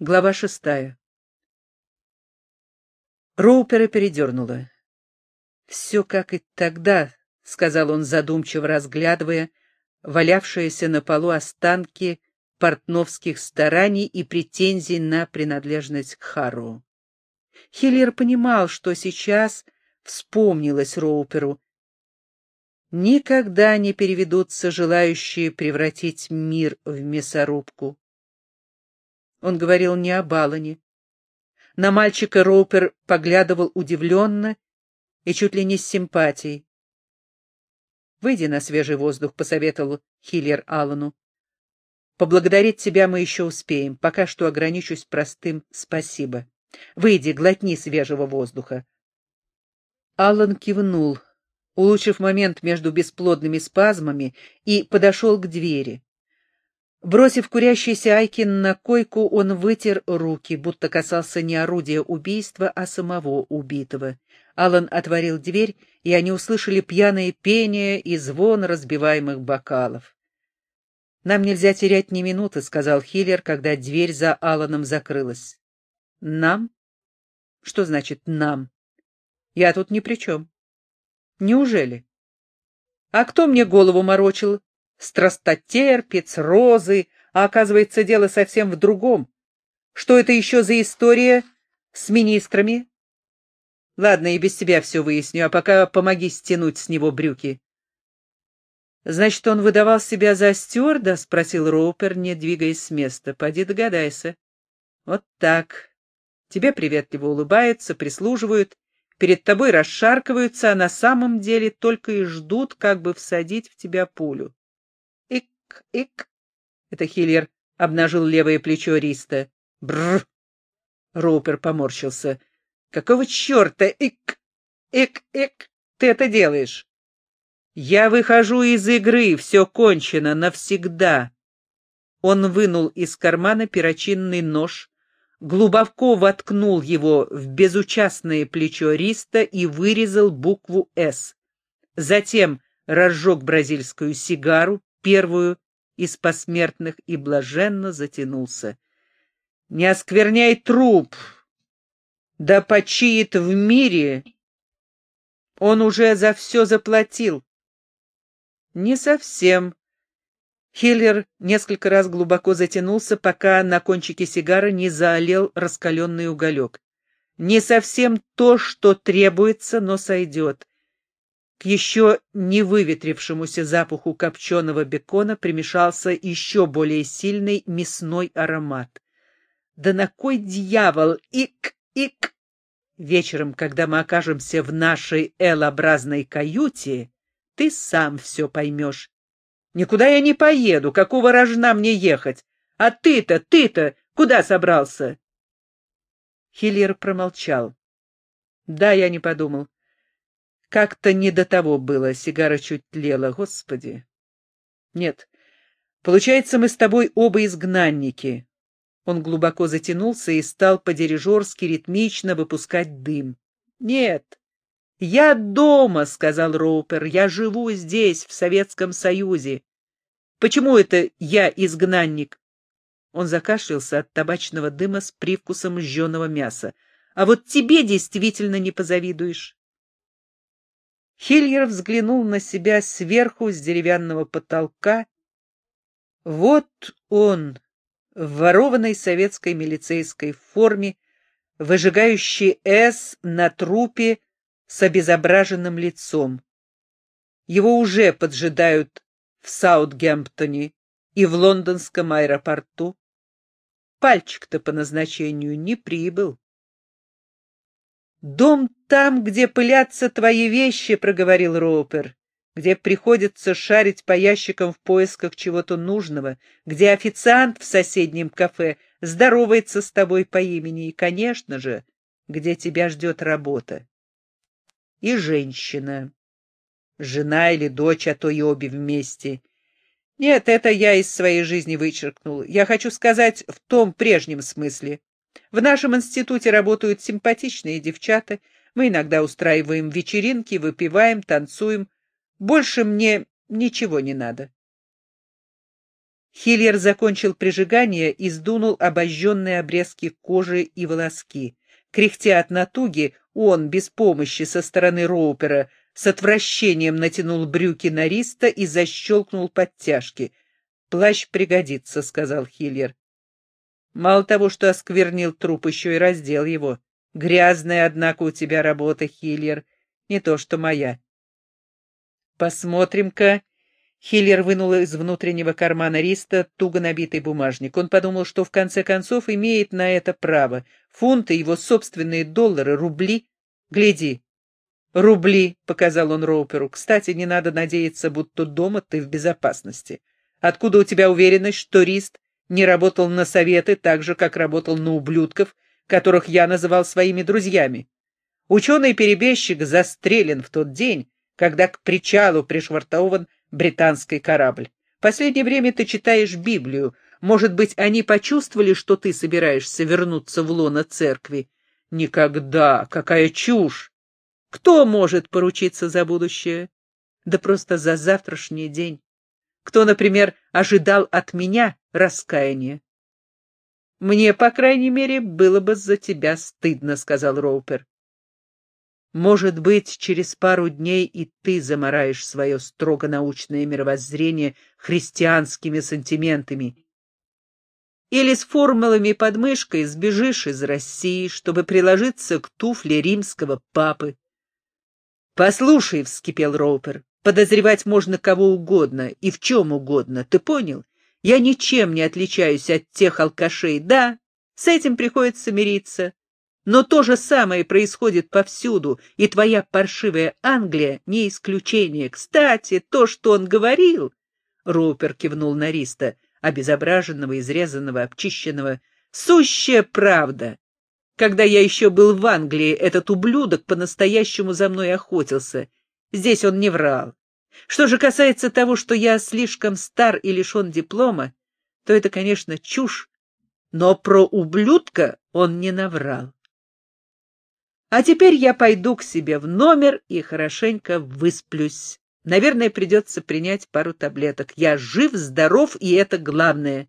Глава 6. Роупера передернуло. «Все как и тогда», — сказал он, задумчиво разглядывая валявшиеся на полу останки портновских стараний и претензий на принадлежность к Харроу. Хиллер понимал, что сейчас вспомнилось Роуперу. Никогда не переведутся желающие превратить мир в мясорубку. Он говорил не об Аллане. На мальчика Роупер поглядывал удивленно и чуть ли не с симпатией. «Выйди на свежий воздух», — посоветовал Хиллер Аллану. «Поблагодарить тебя мы еще успеем. Пока что ограничусь простым «спасибо». Выйди, глотни свежего воздуха». Аллан кивнул, улучшив момент между бесплодными спазмами, и подошел к двери. Бросив курящийся Айкин на койку, он вытер руки, будто касался не орудия убийства, а самого убитого. Аллан отворил дверь, и они услышали пьяное пение и звон разбиваемых бокалов. «Нам нельзя терять ни минуты», — сказал Хиллер, когда дверь за Алланом закрылась. «Нам? Что значит «нам»? Я тут ни при чем». «Неужели? А кто мне голову морочил? Страстотерпец, розы, а оказывается, дело совсем в другом. Что это еще за история с министрами? Ладно, и без тебя все выясню, а пока помоги стянуть с него брюки». «Значит, он выдавал себя за стюарда?» — спросил Роупер, не двигаясь с места. «Поди догадайся». «Вот так. Тебе приветливо улыбаются, прислуживают, перед тобой расшаркиваются, а на самом деле только и ждут, как бы всадить в тебя пулю». «Ик». Это Хиллер обнажил левое плечо Риста. «Бррр!» Роупер поморщился. «Какого черта? Ик! Ты это делаешь?» «Я выхожу из игры, все кончено, навсегда». Он вынул из кармана перочинный нож, глубоко воткнул его в безучастное плечо Риста и вырезал букву «С». Затем разжег бразильскую сигару, первую из посмертных, и блаженно затянулся. «Не оскверняй труп, да почиет в мире. Он уже за все заплатил». «Не совсем». Хиллер несколько раз глубоко затянулся, пока на кончике сигары не заолел раскаленный уголек. «Не совсем то, что требуется, но сойдет». К еще не выветрившемуся запаху копченого бекона примешался еще более сильный мясной аромат. «Да на кой дьявол? Ик! Вечером, когда мы окажемся в нашей L-образной каюте, ты сам все поймешь. Никуда я не поеду, какого рожна мне ехать? А ты-то, куда собрался?» Хиллер промолчал. «Да, я не подумал. Как-то не до того было, сигара чуть тлела, Господи. Нет, получается, мы с тобой оба изгнанники». Он глубоко затянулся и стал по-дирижерски ритмично выпускать дым. «Нет, я дома», — сказал Роупер, — «я живу здесь, в Советском Союзе. Почему это я изгнанник?» Он закашлялся от табачного дыма с привкусом жженого мяса. «А вот тебе действительно не позавидуешь». Хиллер взглянул на себя сверху с деревянного потолка. Вот он, в ворованной советской милицейской форме, выжигающий «С» на трупе с обезображенным лицом. Его уже поджидают в Саутгемптоне и в лондонском аэропорту. Пальчик-то по назначению не прибыл. «Дом там, где пылятся твои вещи», — проговорил Роупер, «где приходится шарить по ящикам в поисках чего-то нужного, где официант в соседнем кафе здоровается с тобой по имени и, конечно же, где тебя ждет работа. И женщина, жена или дочь, а то и обе вместе. Нет, это я из своей жизни вычеркнул. Я хочу сказать в том прежнем смысле. В нашем институте работают симпатичные девчата. Мы иногда устраиваем вечеринки, выпиваем, танцуем. Больше мне ничего не надо». Хиллер закончил прижигание и сдунул обожженные обрезки кожи и волоски. Кряхтя от натуги, он, без помощи со стороны Роупера, с отвращением натянул брюки на Риста и защелкнул подтяжки. «Плащ пригодится», — сказал Хиллер. «Мало того, что осквернил труп, еще и раздел его. Грязная, однако, у тебя работа, Хиллер, не то что моя». «Посмотрим-ка». Хиллер вынул из внутреннего кармана Риста туго набитый бумажник. Он подумал, что в конце концов имеет на это право. Фунты, его собственные доллары, рубли. «Гляди». «Рубли», — показал он Роуперу. «Кстати, не надо надеяться, будто дома ты в безопасности. Откуда у тебя уверенность, что Рист не работал на советы так же, как работал на ублюдков, которых я называл своими друзьями? Ученый-перебежчик застрелен в тот день, когда к причалу пришвартован британский корабль. В последнее время ты читаешь Библию. Может быть, они почувствовали, что ты собираешься вернуться в лоно церкви? Никогда! Какая чушь! Кто может поручиться за будущее? Да просто за завтрашний день. Кто, например, ожидал от меня раскаяния? Мне, по крайней мере, было бы за тебя стыдно, — сказал Роупер. Может быть, через пару дней и ты замараешь свое строго научное мировоззрение христианскими сантиментами. Или с формулами под мышкой сбежишь из России, чтобы приложиться к туфле римского папы. «Послушай», — вскипел Роупер, — «подозревать можно кого угодно и в чем угодно, ты понял? Я ничем не отличаюсь от тех алкашей, да, с этим приходится мириться. Но то же самое происходит повсюду, и твоя паршивая Англия не исключение. Кстати, то, что он говорил...» Роупер кивнул на Риста, обезображенного, изрезанного, обчищенного. «Сущая правда. Когда я еще был в Англии, этот ублюдок по-настоящему за мной охотился. Здесь он не врал. Что же касается того, что я слишком стар и лишен диплома, то это, конечно, чушь, но про ублюдка он не наврал. А теперь я пойду к себе в номер и хорошенько высплюсь. Наверное, придется принять пару таблеток. Я жив, здоров, и это главное.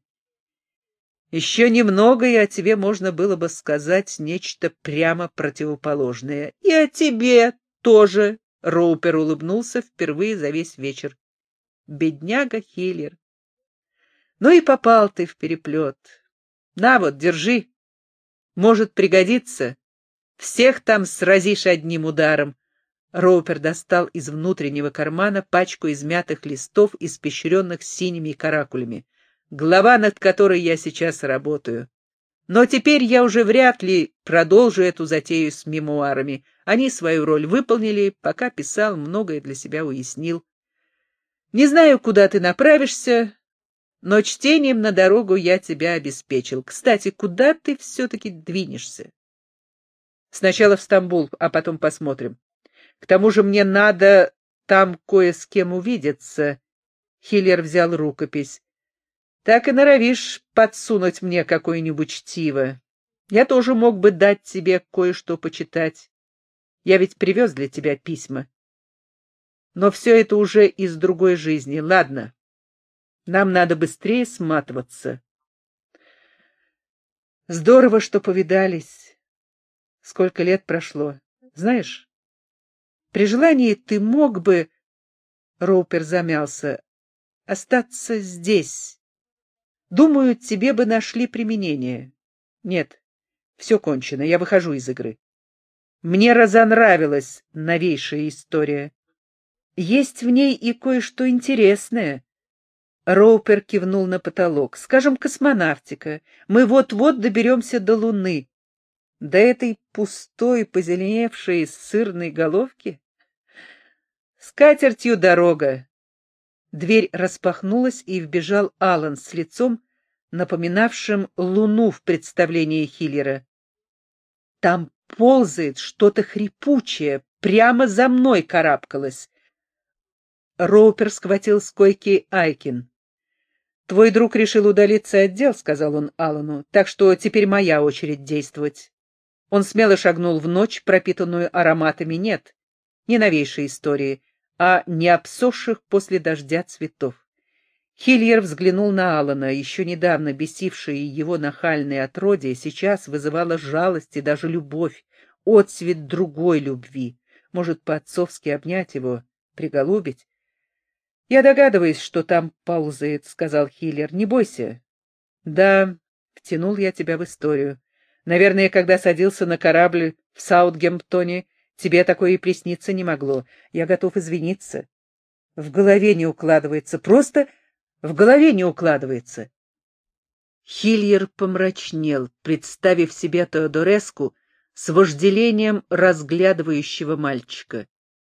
Еще немного, и о тебе можно было бы сказать нечто прямо противоположное. И о тебе тоже, — Роупер улыбнулся впервые за весь вечер. Бедняга Хиллер. Ну и попал ты в переплет. На вот, держи. Может пригодиться. Всех там сразишь одним ударом. Роупер достал из внутреннего кармана пачку измятых листов, испещренных синими каракулями. Глава, над которой я сейчас работаю. Но теперь я уже вряд ли продолжу эту затею с мемуарами. Они свою роль выполнили, пока писал, многое для себя уяснил. Не знаю, куда ты направишься, но чтением на дорогу я тебя обеспечил. Кстати, куда ты все-таки двинешься? Сначала в Стамбул, а потом посмотрим. К тому же мне надо там кое с кем увидеться. Хиллер взял рукопись. Так и норовишь подсунуть мне какое-нибудь чтиво. Я тоже мог бы дать тебе кое-что почитать. Я ведь привез для тебя письма. Но все это уже из другой жизни. Ладно, нам надо быстрее сматываться. Здорово, что повидались. Сколько лет прошло. Знаешь, при желании ты мог бы... Роупер замялся. Остаться здесь. Думаю, тебе бы нашли применение. Нет, все кончено, я выхожу из игры. Мне разонравилась новейшая история. Есть в ней и кое-что интересное. Роупер кивнул на потолок. Скажем, космонавтика. Мы вот-вот доберемся до Луны. До этой пустой, позеленевшей сырной головки? С катертью дорога. Дверь распахнулась, и вбежал Аллан с лицом, напоминавшим луну в представлении Хиллера. Там ползает что-то хрипучее, прямо за мной карабкалось. Роупер схватил с койки Айкин. «Твой друг решил удалиться от дел», — сказал он Аллану, — «так что теперь моя очередь действовать». Он смело шагнул в ночь, пропитанную ароматами, нет, не новейшей истории, а не обсохших после дождя цветов. Хильер взглянул на Алана. Еще недавно бесившее его нахальное отродье сейчас вызывало жалость и даже любовь, отцвет другой любви. Может, по-отцовски обнять его, приголубить? — Я догадываюсь, что там ползает, — сказал Хиллер. — Не бойся. — Да, втянул я тебя в историю. Наверное, когда садился на корабль в Саутгемптоне, тебе такое и присниться не могло. Я готов извиниться. В голове не укладывается, просто в голове не укладывается. Хильер помрачнел, представив себе Теодореску с вожделением разглядывающего мальчика.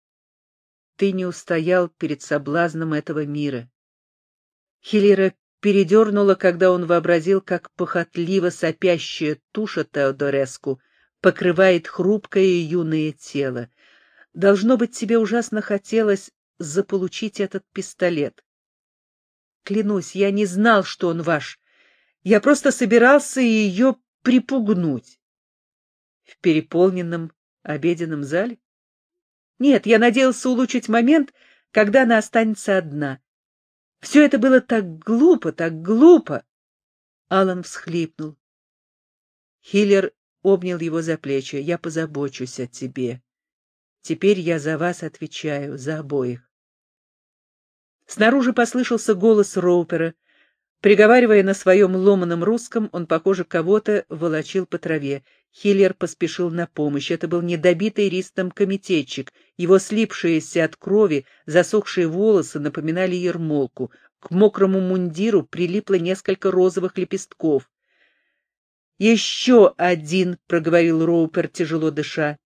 Ты не устоял перед соблазном этого мира. Хиллера передернуло, когда он вообразил, как похотливо сопящая туша Теодореску покрывает хрупкое юное тело. Должно быть, тебе ужасно хотелось заполучить этот пистолет. Клянусь, я не знал, что он ваш. Я просто собирался ее припугнуть. В переполненном обеденном зале? Нет, я надеялся улучшить момент, когда она останется одна. Все это было так глупо, так глупо. Алан всхлипнул. Хиллер обнял его за плечи. Я позабочусь о тебе. Теперь я за вас отвечаю, за обоих. Снаружи послышался голос Роупера. Приговаривая на своем ломаном русском, он, похоже, кого-то волочил по траве. Хиллер поспешил на помощь. Это был недобитый ристом комитетчик. Его слипшиеся от крови, засохшие волосы напоминали ермолку. К мокрому мундиру прилипло несколько розовых лепестков. «Еще один!» — проговорил Роупер, тяжело дыша.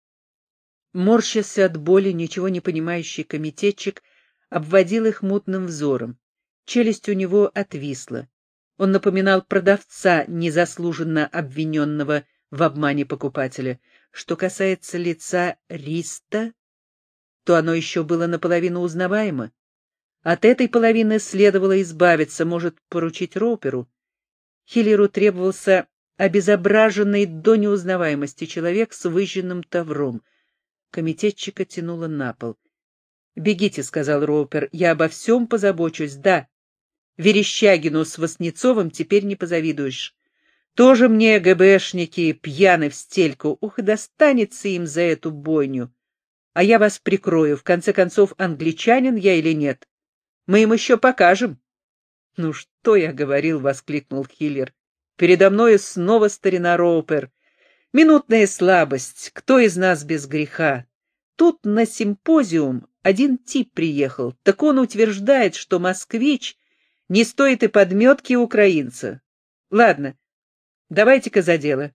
Морщась от боли, ничего не понимающий комитетчик обводил их мутным взором. Челюсть у него отвисла. Он напоминал продавца, незаслуженно обвиненного в обмане покупателя. Что касается лица Риста, то оно еще было наполовину узнаваемо. От этой половины следовало избавиться, может, поручить Роуперу. Хиллеру требовался обезображенный до неузнаваемости человек с выжженным тавром. Комитетчика тянуло на пол. «Бегите», — сказал Роупер, — «я обо всем позабочусь, да. Верещагину с Васнецовым теперь не позавидуешь. Тоже мне ГБшники пьяны в стельку. Ух, и достанется им за эту бойню. А я вас прикрою. В конце концов, англичанин я или нет? Мы им еще покажем». «Ну что я говорил», — воскликнул Хиллер. «Передо мной снова старина Роупер. Минутная слабость. Кто из нас без греха? Тут на симпозиум один тип приехал. Так он утверждает, что москвич не стоит и подметки украинца. Ладно, давайте-ка за дело».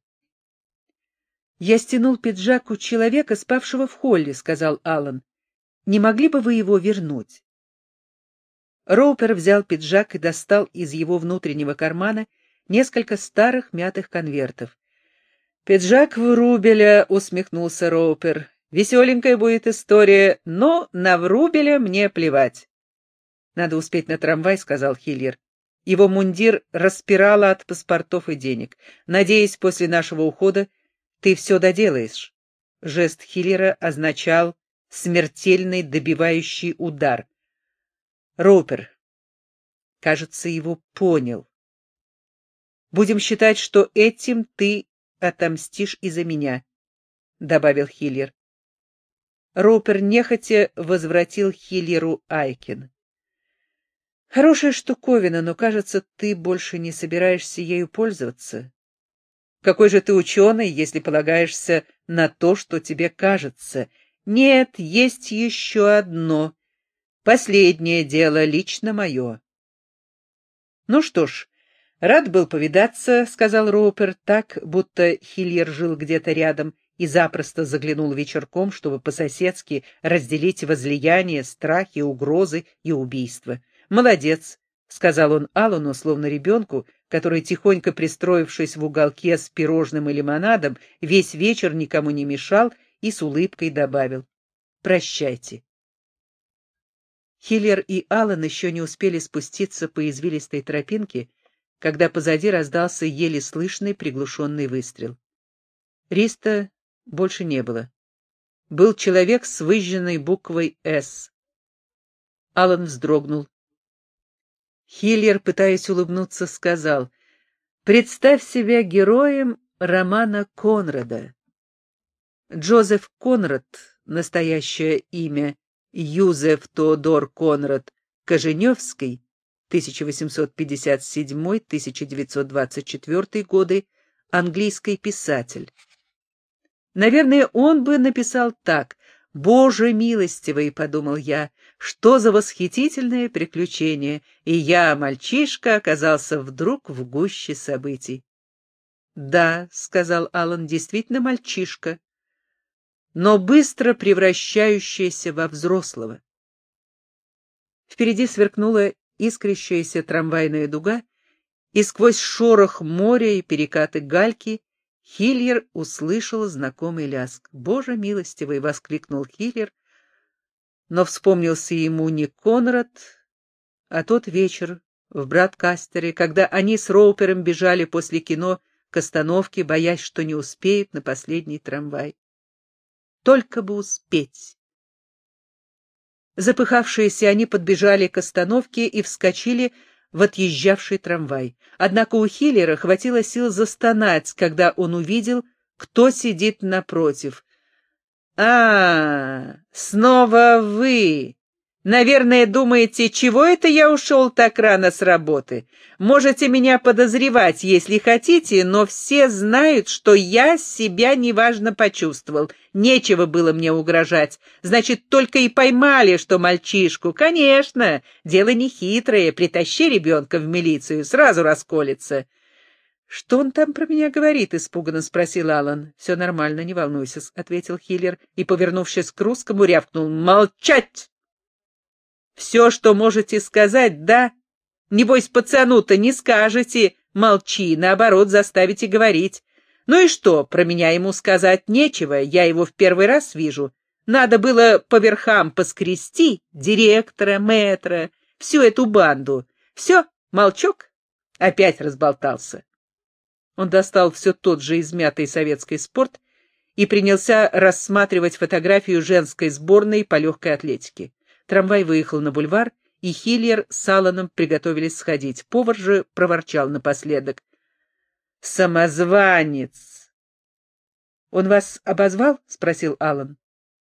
«Я стянул пиджак у человека, спавшего в холле», — сказал Аллан. «Не могли бы вы его вернуть?» Роупер взял пиджак и достал из его внутреннего кармана несколько старых мятых конвертов. «Пиджак Врубеля», — усмехнулся Роупер. «Веселенькая будет история, но на Врубеля мне плевать». «Надо успеть на трамвай», — сказал Хиллер. Его мундир распирало от паспортов и денег. «Надеюсь, после нашего ухода ты все доделаешь». Жест Хиллера означал смертельный добивающий удар. Роупер, кажется, его понял. «Будем считать, что этим ты отомстишь и за меня», — добавил Хиллер. Роупер нехотя возвратил Хиллеру Айкин. «Хорошая штуковина, но, кажется, ты больше не собираешься ею пользоваться. Какой же ты ученый, если полагаешься на то, что тебе кажется? Нет, есть еще одно. Последнее дело, лично мое». «Ну что ж, рад был повидаться», — сказал Роупер, так, будто Хиллер жил где-то рядом и запросто заглянул вечерком, чтобы по-соседски разделить возлияния, страхи, угрозы и убийства. «Молодец», — сказал он Аллану, словно ребенку, который, тихонько пристроившись в уголке с пирожным и лимонадом, весь вечер никому не мешал и с улыбкой добавил: «Прощайте». Хиллер и Аллан еще не успели спуститься по извилистой тропинке, когда позади раздался еле слышный приглушенный выстрел. Риста больше не было. Был человек с выжженной буквой «С». Аллан вздрогнул. Хиллер, пытаясь улыбнуться, сказал: «Представь себя героем романа Конрада». Джозеф Конрад, настоящее имя Юзеф Теодор Конрад Коженевский, 1857-1924 годы, английский писатель. Наверное, он бы написал так: «Боже милостивый», — подумал я, — «что за восхитительное приключение!» И я, мальчишка, оказался вдруг в гуще событий. «Да», — сказал Аллан, — «действительно мальчишка, но быстро превращающийся во взрослого». Впереди сверкнула искрящаяся трамвайная дуга, и сквозь шорох моря и перекаты гальки Хиллер услышал знакомый лязг. «Боже милостивый!» — воскликнул Хиллер, но вспомнился ему не Конрад, а тот вечер в Брадкастере, когда они с Роупером бежали после кино к остановке, боясь, что не успеют на последний трамвай. Только бы успеть. Запыхавшиеся, они подбежали к остановке и вскочили в отъезжавший трамвай. Однако у Хиллера хватило сил застонать, когда он увидел, кто сидит напротив. «А, снова вы! Наверное, думаете, чего это я ушел так рано с работы? Можете меня подозревать, если хотите, но все знают, что я себя неважно почувствовал. Нечего было мне угрожать. Значит, только и поймали, что мальчишку. Конечно, дело нехитрое. Притащи ребенка в милицию, сразу расколется». «Что он там про меня говорит?» — испуганно спросил Аллан. «Все нормально, не волнуйся», — ответил Хиллер и, повернувшись к русскому, рявкнул: «Молчать! Все, что можете сказать, да? Небось, пацану-то не скажете «молчи», наоборот, заставите говорить. Ну и что, про меня ему сказать нечего, я его в первый раз вижу. Надо было по верхам поскрести директора, мэтра, всю эту банду. Все, молчок, опять разболтался». Он достал все тот же измятый советский спорт и принялся рассматривать фотографию женской сборной по легкой атлетике. Трамвай выехал на бульвар, и Хиллер с Алланом приготовились сходить. Повар же проворчал напоследок: «Самозванец!» «Он вас обозвал?» — спросил Аллан.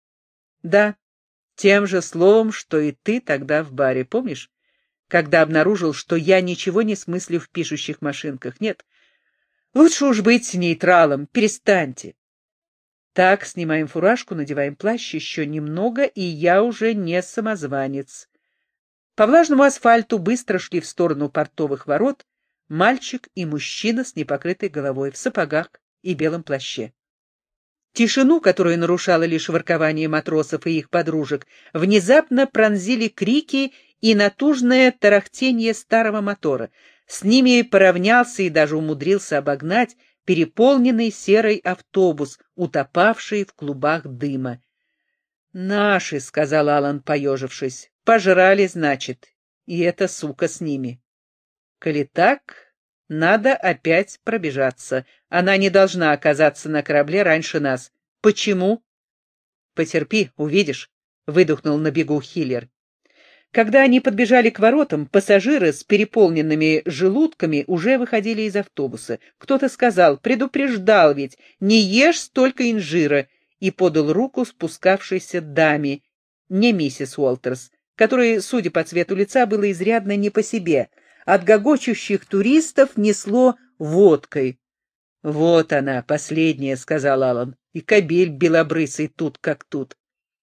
«Да, тем же словом, что и ты тогда в баре, помнишь, когда обнаружил, что я ничего не смыслю в пишущих машинках? Нет, лучше уж быть нейтралом, перестаньте. Так, снимаем фуражку, надеваем плащ, еще немного, и я уже не самозванец». По влажному асфальту быстро шли в сторону портовых ворот мальчик и мужчина с непокрытой головой, в сапогах и белом плаще. Тишину, которую нарушало лишь воркование матросов и их подружек, внезапно пронзили крики и натужное тарахтение старого мотора. С ними поравнялся и даже умудрился обогнать переполненный серый автобус, утопавший в клубах дыма. «Наши», — сказал Аллан, поежившись, — «пожрали, значит, и эта сука с ними. Коли так, надо опять пробежаться. Она не должна оказаться на корабле раньше нас. Почему?» «Потерпи, увидишь», — выдохнул на бегу Хиллер. Когда они подбежали к воротам, пассажиры с переполненными желудками уже выходили из автобуса. Кто-то сказал: «Предупреждал ведь, не ешь столько инжира», и подал руку спускавшейся даме, не миссис Уолтерс, которой, судя по цвету лица, было изрядно не по себе. От гогочущих туристов несло водкой. «Вот она, последняя», — сказал Аллан, — «и кобель белобрысый тут как тут».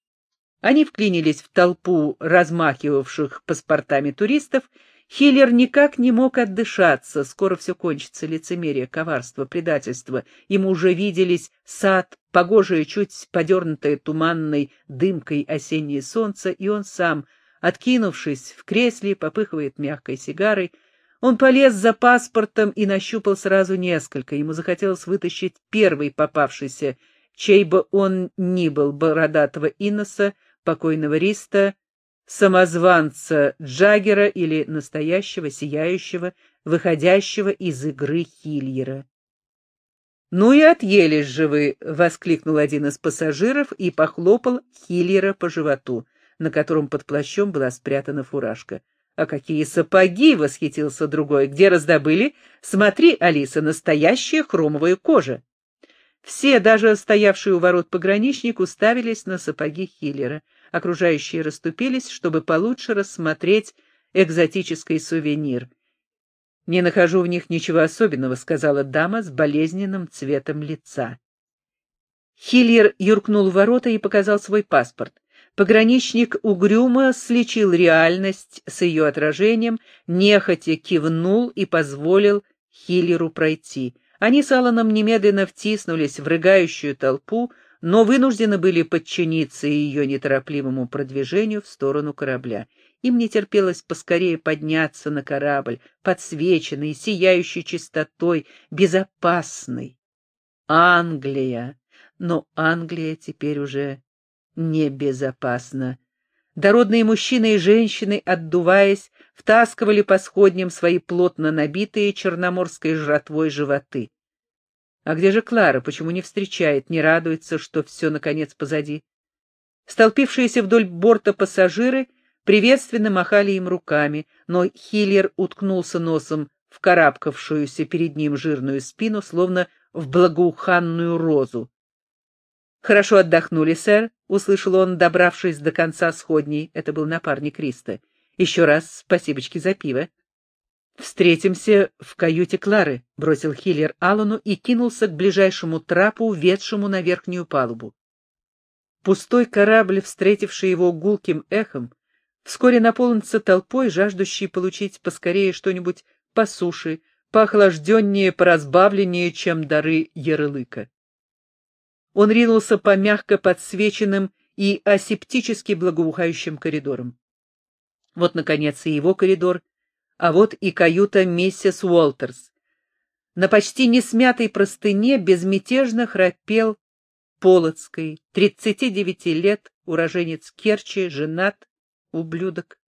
Они вклинились в толпу размахивавших паспортами туристов. Хиллер никак не мог отдышаться. Скоро все кончится: лицемерие, коварство, предательство. Ему уже виделись сад, погожее, чуть подернутое туманной дымкой осеннее солнце, и он сам, откинувшись в кресле, попыхивает мягкой сигарой. Он полез за паспортом и нащупал сразу несколько. Ему захотелось вытащить первый попавшийся, чей бы он ни был, бородатого Инноса, покойного Риста, самозванца Джаггера или настоящего, сияющего, выходящего из игры Хиллера. «Ну и отъелись же вы!» — воскликнул один из пассажиров и похлопал Хиллера по животу, на котором под плащом была спрятана фуражка. «А какие сапоги!» — восхитился другой. «Где раздобыли? Смотри, Алиса, настоящая хромовая кожа!» Все, даже стоявшие у ворот пограничник, уставились на сапоги Хиллера. Окружающие расступились, чтобы получше рассмотреть экзотический сувенир. «Не нахожу в них ничего особенного», — сказала дама с болезненным цветом лица. Хиллер юркнул в ворота и показал свой паспорт. Пограничник угрюмо сличил реальность с ее отражением, нехотя кивнул и позволил Хиллеру пройти. Они с Алланом немедленно втиснулись в рыгающую толпу, но вынуждены были подчиниться ее неторопливому продвижению в сторону корабля. Им не терпелось поскорее подняться на корабль, подсвеченный, сияющий чистотой, безопасный. Англия! Но Англия теперь уже небезопасна. Дородные мужчины и женщины, отдуваясь, втаскивали по сходням свои плотно набитые черноморской жратвой животы. А где же Клара? Почему не встречает, не радуется, что все, наконец, позади? Столпившиеся вдоль борта пассажиры приветственно махали им руками, но Хиллер уткнулся носом в карабкавшуюся перед ним жирную спину, словно в благоуханную розу. «Хорошо отдохнули, сэр», — услышал он, добравшись до конца сходней. Это был напарник Риста. «Еще раз спасибочки за пиво». «Встретимся в каюте Клары», — бросил Хиллер Аллану и кинулся к ближайшему трапу, ведшему на верхнюю палубу. Пустой корабль, встретивший его гулким эхом, вскоре наполнится толпой, жаждущей получить поскорее что-нибудь по суше, поохлажденнее, поразбавленнее, чем дары ярлыка. Он ринулся по мягко подсвеченным и асептически благоухающим коридорам. Вот, наконец, и его коридор, а вот и каюта миссис Уолтерс. На почти несмятой простыне безмятежно храпел Полоцкий, 39 лет, уроженец Керчи, женат, ублюдок.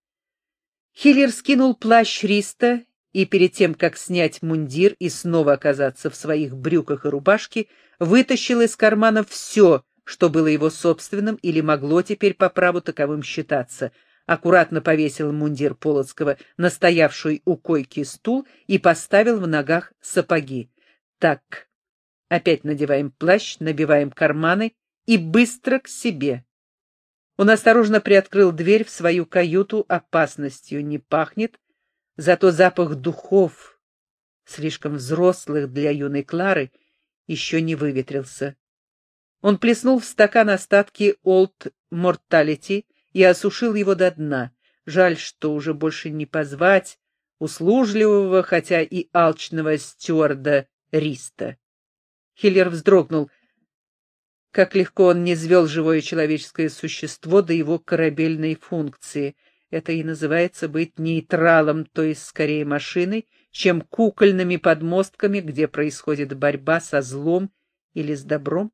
Хиллер скинул плащ Риста и перед тем, как снять мундир и снова оказаться в своих брюках и рубашке, вытащил из кармана все, что было его собственным или могло теперь по праву таковым считаться, аккуратно повесил мундир Полоцкого на стоявший у койки стул и поставил в ногах сапоги. Так, опять надеваем плащ, набиваем карманы и быстро к себе. Он осторожно приоткрыл дверь в свою каюту, опасностью не пахнет, зато запах духов, слишком взрослых для юной Клары, еще не выветрился. Он плеснул в стакан остатки Old Mortality и осушил его до дна. Жаль, что уже больше не позвать услужливого, хотя и алчного стюарда Риста. Хиллер вздрогнул. Как легко он низвел живое человеческое существо до его корабельной функции. Это и называется быть нейтралом, то есть скорее машиной, чем кукольными подмостками, где происходит борьба со злом или с добром.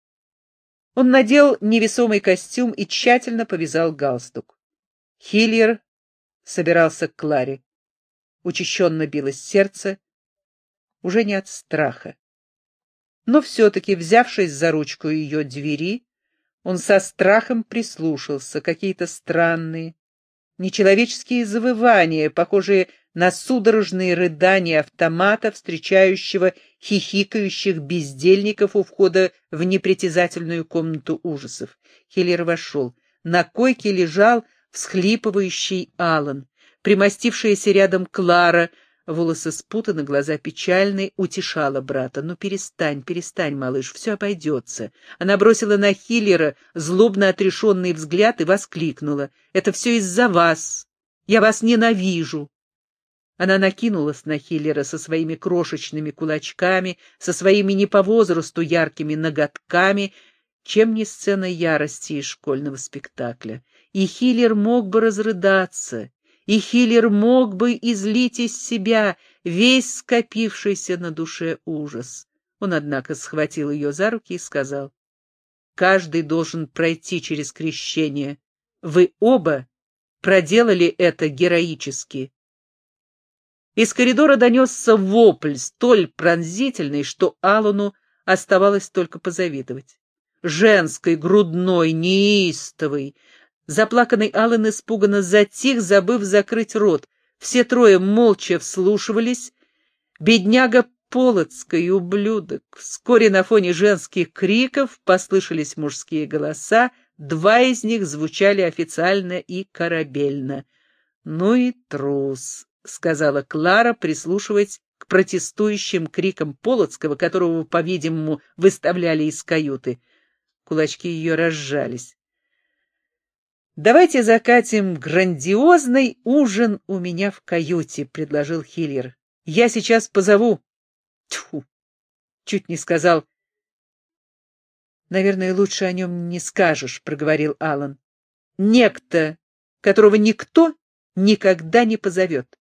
Он надел невесомый костюм и тщательно повязал галстук. Хиллер собирался к Кларе. Учащенно билось сердце, уже не от страха. Но все-таки, взявшись за ручку ее двери, он со страхом прислушался. Какие-то странные, нечеловеческие завывания, похожие на судорожные рыдания автомата, встречающего хихикающих бездельников у входа в непритязательную комнату ужасов. Хиллер вошел. На койке лежал всхлипывающий Аллан. Примостившаяся рядом Клара, волосы спутаны, глаза печальные, утешала брата. «Ну, перестань, перестань, малыш, все обойдется». Она бросила на Хиллера злобно отрешенный взгляд и воскликнула: «Это все из-за вас! Я вас ненавижу!» Она накинулась на Хиллера со своими крошечными кулачками, со своими не по возрасту яркими ноготками, чем не сцена ярости из школьного спектакля. И Хиллер мог бы разрыдаться, и Хиллер мог бы излить из себя весь скопившийся на душе ужас. Он, однако, схватил ее за руки и сказал: «Каждый должен пройти через крещение. Вы оба проделали это героически». Из коридора донесся вопль, столь пронзительный, что Аллану оставалось только позавидовать. Женской, грудной, неистовый, Заплаканный Аллен испуганно затих, забыв закрыть рот. Все трое молча вслушивались. Бедняга Полоцкий, ублюдок. Вскоре на фоне женских криков послышались мужские голоса, два из них звучали официально и корабельно. «Ну и трус», — сказала Клара, прислушиваясь к протестующим крикам Полоцкого, которого, по-видимому, выставляли из каюты. Кулачки ее разжались. «Давайте закатим грандиозный ужин у меня в каюте», — предложил Хиллер. «Я сейчас позову». Тьфу! Чуть не сказал. «Наверное, лучше о нем не скажешь», — проговорил Аллан. «Некто, которого никто никогда не позовет».